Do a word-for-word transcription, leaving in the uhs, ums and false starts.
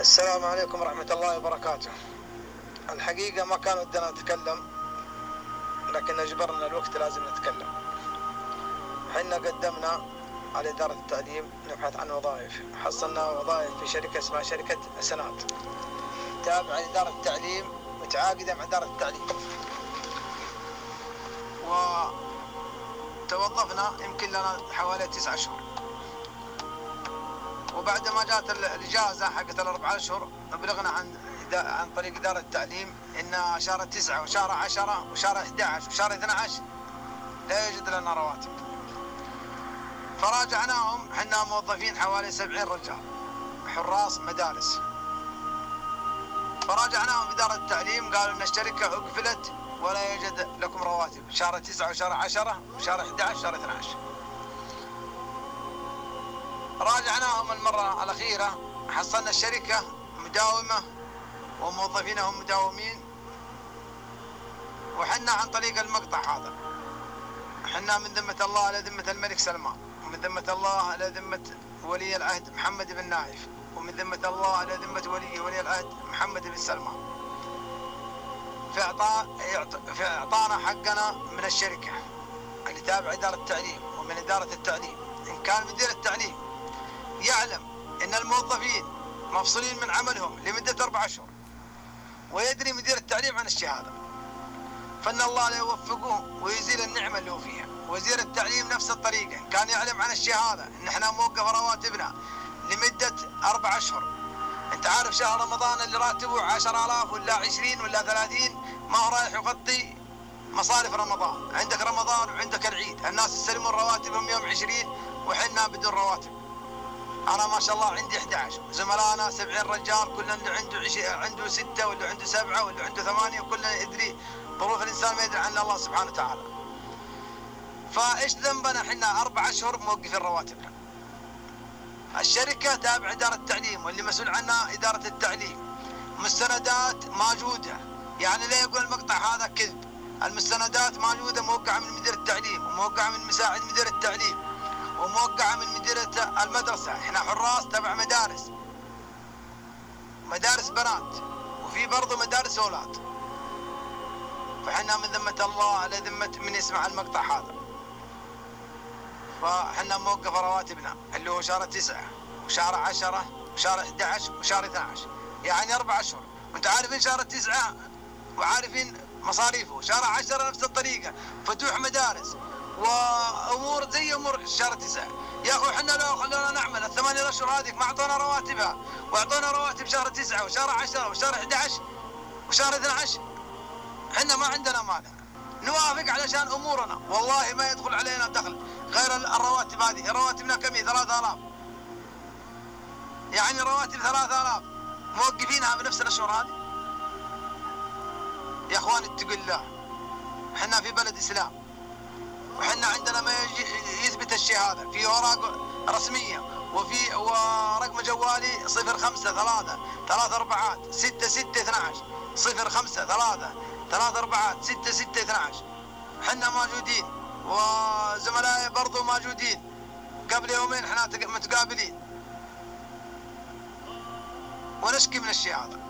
السلام عليكم ورحمة الله وبركاته. الحقيقة ما كان ودنا نتكلم، لكن أجبرنا الوقت لازم نتكلم. حنا قدمنا على إدارة التعليم نبحث عن وظائف، حصلنا وظائف في شركة اسمها شركة سنات تابعة لإدارة التعليم متعاقدة مع إدارة التعليم، وتوظفنا يمكن لنا حوالي تسعة أشهر. وبعد ما جات الإجازة حقت الأربعة أشهر بلغنا عن عن طريق إدارة التعليم إن شهر تسعة وشهر عشرة وشهر أحد عشر وشهر اثني عشر لا يوجد لنا رواتب. فراجعناهم، حنا موظفين حوالي سبعين رجال حراس مدارس. فراجعناهم إدارة التعليم، قالوا إن الشركة أقفلت ولا يوجد لكم رواتب شهر تسعة وشهر عشرة وشهر أحد عشر وشهر اثني عشر. راجعناهم المرة الأخيرة، حصلنا الشركة مداومة وموظفينهم مداومين، وحنا عن طريق المقطع هذا. حنا من ذمة الله إلى ذمة الملك سلمان، ومن ذمة الله إلى ذمة ولي العهد محمد بن نايف، ومن ذمة الله إلى ذمة ولي ولي العهد محمد بن سلمان في إعطاء في إعطانا حقنا من الشركة اللي تابع إدارة التعليم ومن إدارة التعليم. إن كان مدير التعليم يعلم إن الموظفين مفصولين من عملهم لمدة أربع أشهر، ويدري مدير التعليم عن الشهادة، فإن الله لا يوفقه ويزيل النعمة اللي هو فيها. وزير التعليم نفس الطريقة، كان يعلم عن الشهادة إن إحنا موقف رواتبنا لمدة أربع أشهر. أنت عارف شهر رمضان اللي راتبه عشر آلاف ولا عشرين ولا ثلاثين ما هو رايح يغطي مصاريف رمضان. عندك رمضان وعندك العيد، الناس يستلمون رواتبهم يوم عشرين وحنا بدون رواتب. أنا ما شاء الله عندي أحد عشر، زملائنا سبعين رجال، كل اللي عنده عش... عنده ستة واللي عنده سبعة واللي عنده ثمانية، وكل يدري ظروف الإنسان ما يدري عنها الله سبحانه وتعالى. فإيش ذنبنا حنا أربع أشهر موقفين رواتبنا؟ الشركة تابع إدارة التعليم واللي مسؤول عنها إدارة التعليم، مستندات موجودة، يعني لا يقول المقطع هذا كذب. المستندات موجودة، موقعة من مدير التعليم وموقعة من مساعد مدير التعليم وموقعة من مديرة المدرسة. احنا حراس تبع مدارس مدارس بنات، وفي برضو مدارس أولاد. فحنا من ذمة الله على ذمة من يسمع المقطع هذا. فحنا موقف رواتبنا اللي هو شهر تسعة وشهر عشرة وشهر أحد عشر وشهر اثني عشر، يعني أربع أشهر. وأنت عارفين شهر تسعة وعارفين مصاريفه، شهر عشرة نفس الطريقة، فتوح مدارس وامور زي امور شهر تسعة. يا اخوي احنا لو خلونا نعمل الثمانية اشهر هذيك ما اعطونا رواتبها، واعطونا رواتب شهر تسعة وشهر عشرة وشهر احد عشر وشهر اثني عشر، احنا ما عندنا مانع نوافق علشان امورنا. والله ما يدخل علينا دخل غير الرواتب هذه. رواتبنا كم هي؟ ثلاثة آلاف، يعني رواتب ثلاثة آلاف موقفينها بنفس الاشهر هذه. يا اخوان اتقوا الله، احنا في بلد اسلام، وحنا عندنا ما يثبت الشهادة في أوراق رسمية، وفي ورقم جوالي صفر خمسة ثلاثة ثلاث أربعات ستة ستة اثنى عشر صفر خمسة ثلاثة ثلاث أربعات ستة ستة اثنى عشر. حنا موجودين وزملائي برضو موجودين، قبل يومين احنا متقابلين ونشكي من الشهادة.